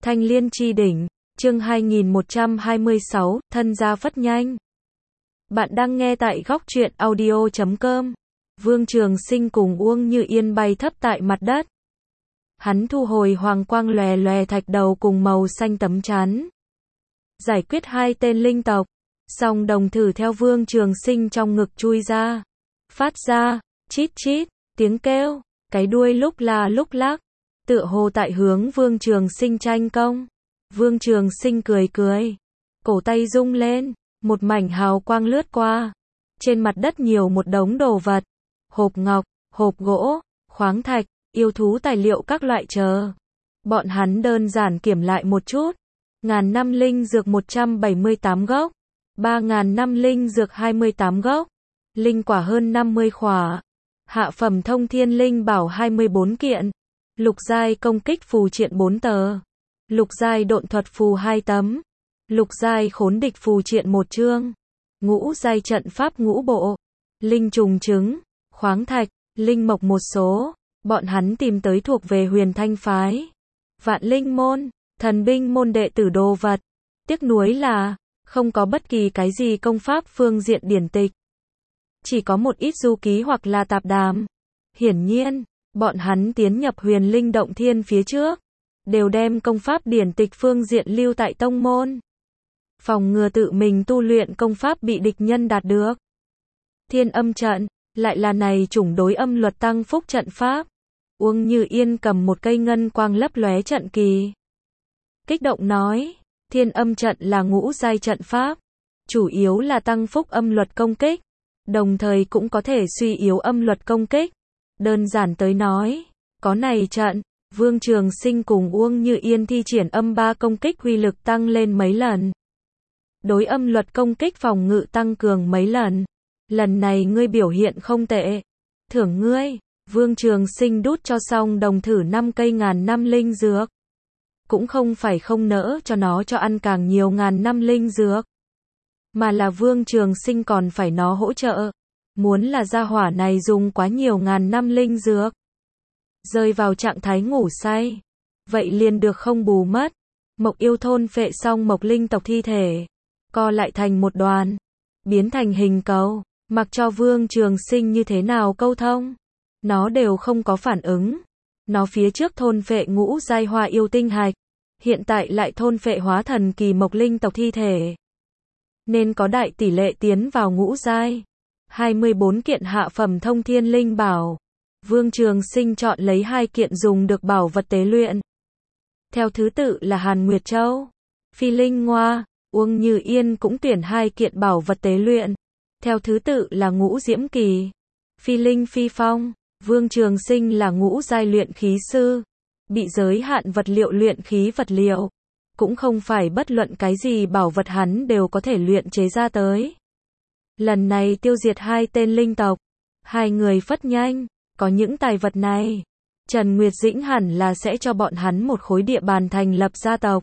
Thanh Liên chi đỉnh, chương 2126, thân gia phất nhanh. Bạn đang nghe tại góc truyện audio.com. Vương Trường Sinh cùng Uông Như Yên bay thấp tại mặt đất. Hắn thu hồi hoàng quang lòe lòe thạch đầu cùng màu xanh tấm chắn. Giải quyết hai tên linh tộc, song đồng thử theo Vương Trường Sinh trong ngực chui ra. Phát ra, chít chít, tiếng kêu, cái đuôi lúc là lúc lắc. Tựa hồ tại hướng Vương Trường Sinh tranh công. Vương Trường Sinh cười cười. Cổ tay rung lên, một mảnh hào quang lướt qua. Trên mặt đất nhiều một đống đồ vật. Hộp ngọc, hộp gỗ, khoáng thạch, yêu thú tài liệu các loại chờ. Bọn hắn đơn giản kiểm lại một chút. 1000 năm linh dược 178 gốc. 3000 năm linh dược 28 gốc. Linh quả hơn 50 khỏa. Hạ phẩm thông thiên linh bảo 24 kiện. Lục giai công kích phù triện 4 tờ. Lục giai độn thuật phù 2 tấm. Lục giai khốn địch phù triện 1 chương. Ngũ giai trận pháp ngũ bộ. Linh trùng trứng, khoáng thạch, linh mộc một số. Bọn hắn tìm tới thuộc về Huyền Thanh phái. Vạn linh môn, thần binh môn đệ tử đồ vật. Tiếc nuối là, không có bất kỳ cái gì công pháp phương diện điển tịch. Chỉ có một ít du ký hoặc là tạp đàm. Hiển nhiên, bọn hắn tiến nhập Huyền Linh Động Thiên phía trước, đều đem công pháp điển tịch phương diện lưu tại tông môn. Phòng ngừa tự mình tu luyện công pháp bị địch nhân đạt được. Thiên âm trận, lại là này chủng đối âm luật tăng phúc trận pháp. Uông Như Yên cầm một cây ngân quang lấp lóe trận kỳ. Kích động nói, thiên âm trận là ngũ giai trận pháp, chủ yếu là tăng phúc âm luật công kích, đồng thời cũng có thể suy yếu âm luật công kích. Đơn giản tới nói, có này trận, Vương Trường Sinh cùng Uông Như Yên thi triển âm 3 công kích uy lực tăng lên mấy lần. Đối âm luật công kích phòng ngự tăng cường mấy lần. Lần này ngươi biểu hiện không tệ. Thưởng ngươi. Vương Trường Sinh đút cho xong đồng thử 5 cây 1000 năm linh dược. Cũng không phải không nỡ cho nó cho ăn càng nhiều 1000 năm linh dược. Mà là Vương Trường Sinh còn phải nó hỗ trợ. Muốn là gia hỏa này dùng quá nhiều 1000 năm linh dược, rơi vào trạng thái ngủ say, vậy liền được không bù mất. Mộc yêu thôn phệ xong mộc linh tộc thi thể, co lại thành một đoàn, biến thành hình cầu, mặc cho Vương Trường Sinh như thế nào câu thông, nó đều không có phản ứng. Nó phía trước thôn phệ ngũ giai hoa yêu tinh hạch, hiện tại lại thôn phệ hóa thần kỳ mộc linh tộc thi thể, nên có đại tỷ lệ tiến vào ngũ giai. 24 kiện hạ phẩm thông thiên linh bảo. Vương Trường Sinh chọn lấy 2 kiện dùng được bảo vật tế luyện. Theo thứ tự là Hàn Nguyệt Châu, Phi Linh Ngoa. Uông Như Yên cũng tuyển 2 kiện bảo vật tế luyện. Theo thứ tự là Ngũ Diễm Kỳ, Phi Linh Phi Phong. Vương Trường Sinh là ngũ giai luyện khí sư, bị giới hạn vật liệu luyện khí vật liệu. Cũng không phải bất luận cái gì bảo vật hắn đều có thể luyện chế ra tới. Lần này tiêu diệt 2 tên linh tộc, 2 người phất nhanh, có những tài vật này, Trần Nguyệt Dĩnh hẳn là sẽ cho bọn hắn một khối địa bàn thành lập gia tộc.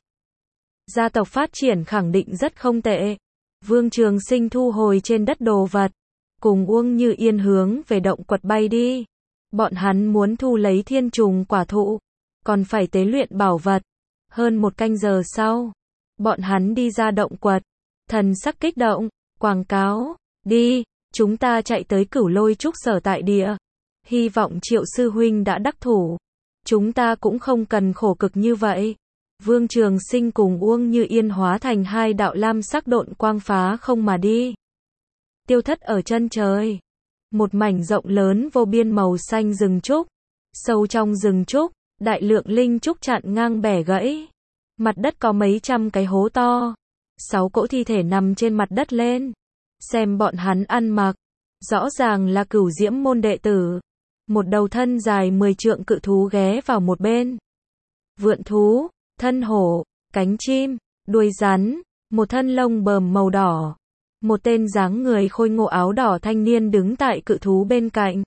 Gia tộc phát triển khẳng định rất không tệ. Vương Trường Sinh thu hồi trên đất đồ vật, cùng Uông Như Yên hướng về động quật bay đi. Bọn hắn muốn thu lấy thiên trùng quả thụ, còn phải tế luyện bảo vật. Hơn 1 canh giờ sau, bọn hắn đi ra động quật, thần sắc kích động, quảng cáo. Đi, chúng ta chạy tới Cửu Lôi Trúc sở tại địa. Hy vọng Triệu sư huynh đã đắc thủ. Chúng ta cũng không cần khổ cực như vậy. Vương Trường Sinh cùng Uông Như Yên hóa thành 2 đạo lam sắc độn quang phá không mà đi. Tiêu thất ở chân trời. Một mảnh rộng lớn vô biên màu xanh rừng trúc. Sâu trong rừng trúc, đại lượng linh trúc chặn ngang bẻ gãy. Mặt đất có mấy trăm cái hố to. 6 cỗ thi thể nằm trên mặt đất lên. Xem bọn hắn ăn mặc, rõ ràng là Cửu Diễm môn đệ tử. Một đầu thân dài 10 trượng cự thú ghé vào một bên. Vượn thú, thân hổ, cánh chim, đuôi rắn, một thân lông bờm màu đỏ. Một tên dáng người khôi ngô áo đỏ thanh niên đứng tại cự thú bên cạnh.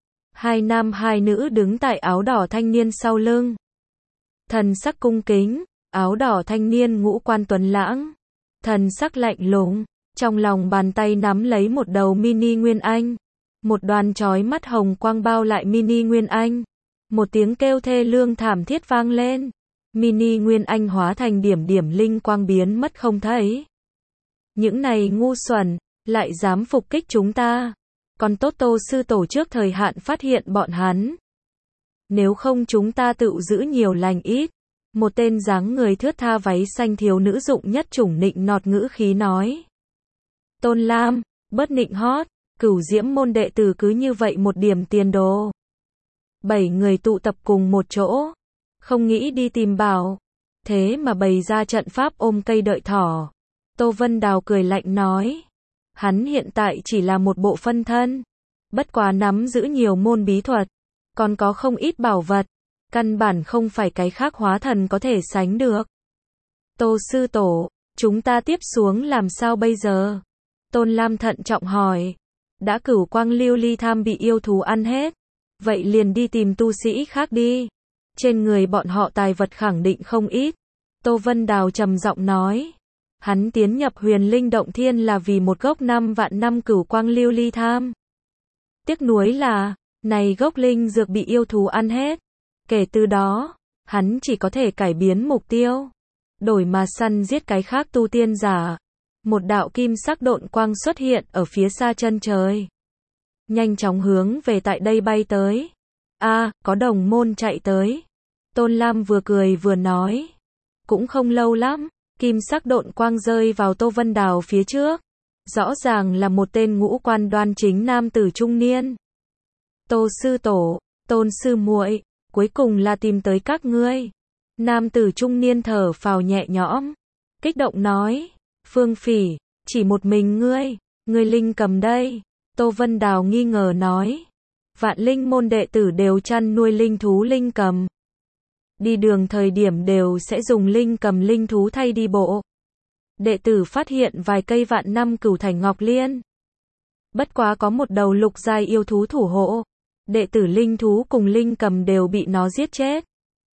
2 nam 2 nữ đứng tại áo đỏ thanh niên sau lưng. Thần sắc cung kính, áo đỏ thanh niên ngũ quan tuấn lãng, thần sắc lạnh lùng. Trong lòng bàn tay nắm lấy một đầu mini Nguyên Anh. Một đoàn chói mắt hồng quang bao lại mini Nguyên Anh. Một tiếng kêu thê lương thảm thiết vang lên. Mini Nguyên Anh hóa thành điểm điểm linh quang biến mất không thấy. Những này ngu xuẩn, lại dám phục kích chúng ta. Còn tốt Tô sư tổ trước thời hạn phát hiện bọn hắn. Nếu không chúng ta tự giữ nhiều lành ít. Một tên dáng người thướt tha váy xanh thiếu nữ dụng nhất chủng nịnh nọt ngữ khí nói. Tôn Lam, bớt nịnh hót, Cửu Diễm môn đệ tử cứ như vậy một điểm tiền đồ. 7 người tụ tập cùng một chỗ, không nghĩ đi tìm bảo, thế mà bày ra trận pháp ôm cây đợi thỏ. Tô Vân Đào cười lạnh nói, hắn hiện tại chỉ là một bộ phân thân, bất quá nắm giữ nhiều môn bí thuật, còn có không ít bảo vật, căn bản không phải cái khác hóa thần có thể sánh được. Tô sư tổ, chúng ta tiếp xuống làm sao bây giờ? Tôn Lam thận trọng hỏi. Đã Cửu Quang Lưu Ly Tham bị yêu thú ăn hết, vậy liền đi tìm tu sĩ khác đi. Trên người bọn họ tài vật khẳng định không ít. Tô Vân Đào trầm giọng nói. Hắn tiến nhập Huyền Linh Động Thiên là vì một gốc 5 vạn năm Cửu Quang Lưu Ly Tham. Tiếc nuối là, này gốc linh dược bị yêu thú ăn hết. Kể từ đó, hắn chỉ có thể cải biến mục tiêu, đổi mà săn giết cái khác tu tiên giả. Một đạo kim sắc độn quang xuất hiện ở phía xa chân trời. Nhanh chóng hướng về tại đây bay tới. Có đồng môn chạy tới. Tôn Lam vừa cười vừa nói. Cũng không lâu lắm, kim sắc độn quang rơi vào Tô Vân Đào phía trước. Rõ ràng là một tên ngũ quan đoan chính nam tử trung niên. Tô sư tổ, Tôn sư muội, cuối cùng là tìm tới các ngươi. Nam tử trung niên thở phào nhẹ nhõm, kích động nói. Phương Phỉ, chỉ một mình ngươi linh cầm đây. Tô Vân Đào nghi ngờ nói. Vạn linh môn đệ tử đều chăn nuôi linh thú linh cầm. Đi đường thời điểm đều sẽ dùng linh cầm linh thú thay đi bộ. Đệ tử phát hiện vài cây vạn năm cửu thành ngọc liên. Bất quá có một đầu lục giai yêu thú thủ hộ. Đệ tử linh thú cùng linh cầm đều bị nó giết chết.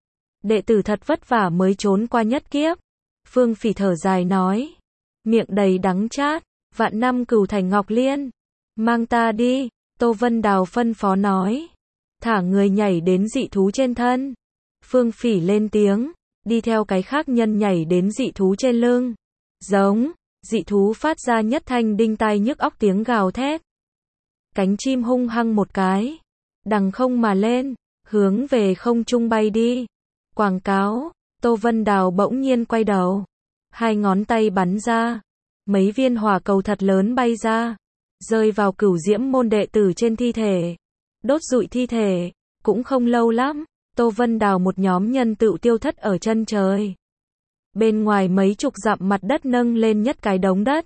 Đệ tử thật vất vả mới trốn qua nhất kiếp. Phương Phỉ thở dài nói. Miệng đầy đắng chát, vạn năm cửu thành ngọc liên. Mang ta đi, Tô Vân Đào phân phó nói. Thả người nhảy đến dị thú trên thân. Phương Phỉ lên tiếng, đi theo cái khác nhân nhảy đến dị thú trên lưng. Giống, dị thú phát ra nhất thanh đinh tai nhức óc tiếng gào thét. Cánh chim hung hăng một cái, đằng không mà lên, hướng về không trung bay đi. Quảng cáo, Tô Vân Đào bỗng nhiên quay đầu. Hai ngón tay bắn ra, mấy viên hỏa cầu thật lớn bay ra, rơi vào Cửu Diễm môn đệ tử trên thi thể, đốt rụi thi thể. Cũng không lâu lắm, Tô Vân Đào một nhóm nhân tựu tiêu thất ở chân trời. Bên ngoài mấy chục dặm mặt đất nâng lên nhất cái đống đất.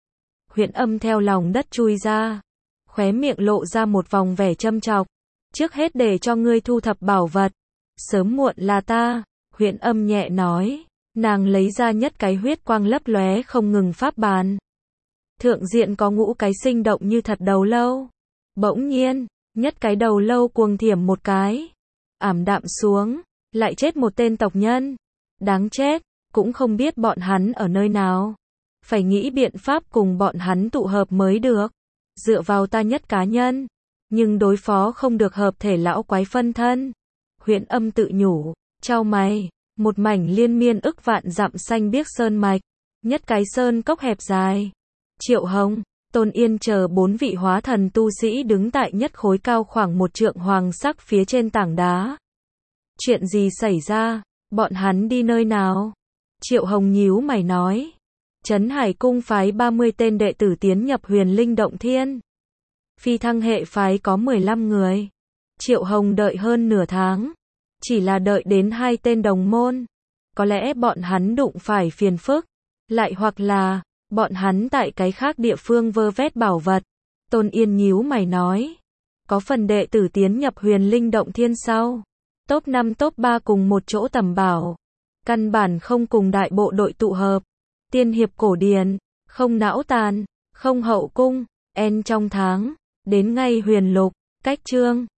Huyền Âm theo lòng đất chui ra, khóe miệng lộ ra một vòng vẻ châm chọc. Trước hết để cho ngươi thu thập bảo vật, sớm muộn là ta. Huyền Âm nhẹ nói. Nàng lấy ra nhất cái huyết quang lấp lóe không ngừng pháp bàn. Thượng diện có ngũ cái sinh động như thật đầu lâu. Bỗng nhiên, nhất cái đầu lâu cuồng thiểm một cái, ảm đạm xuống, lại chết một tên tộc nhân. Đáng chết, cũng không biết bọn hắn ở nơi nào. Phải nghĩ biện pháp cùng bọn hắn tụ hợp mới được. Dựa vào ta nhất cá nhân, nhưng đối phó không được hợp thể lão quái phân thân. Huyền Âm tự nhủ, chau mày. Một mảnh liên miên ức vạn dặm xanh biếc sơn mạch, nhất cái sơn cốc hẹp dài. Triệu Hồng, Tôn Yên chờ 4 vị hóa thần tu sĩ đứng tại nhất khối cao khoảng 1 trượng hoàng sắc phía trên tảng đá. Chuyện gì xảy ra? Bọn hắn đi nơi nào? Triệu Hồng nhíu mày nói. Trấn Hải cung phái 30 tên đệ tử tiến nhập Huyền Linh Động Thiên. Phi Thăng hệ phái có 15 người. Triệu Hồng đợi hơn nửa tháng. Chỉ là đợi đến 2 tên đồng môn. Có lẽ bọn hắn đụng phải phiền phức. Lại hoặc là, bọn hắn tại cái khác địa phương vơ vét bảo vật. Tôn Yên nhíu mày nói. Có phần đệ tử tiến nhập Huyền Linh Động Thiên sau. Top 5 top 3 cùng một chỗ tầm bảo. Căn bản không cùng đại bộ đội tụ hợp. Tiên hiệp cổ điển, không não tàn, không hậu cung. En trong tháng, đến ngay huyền lục, cách chương.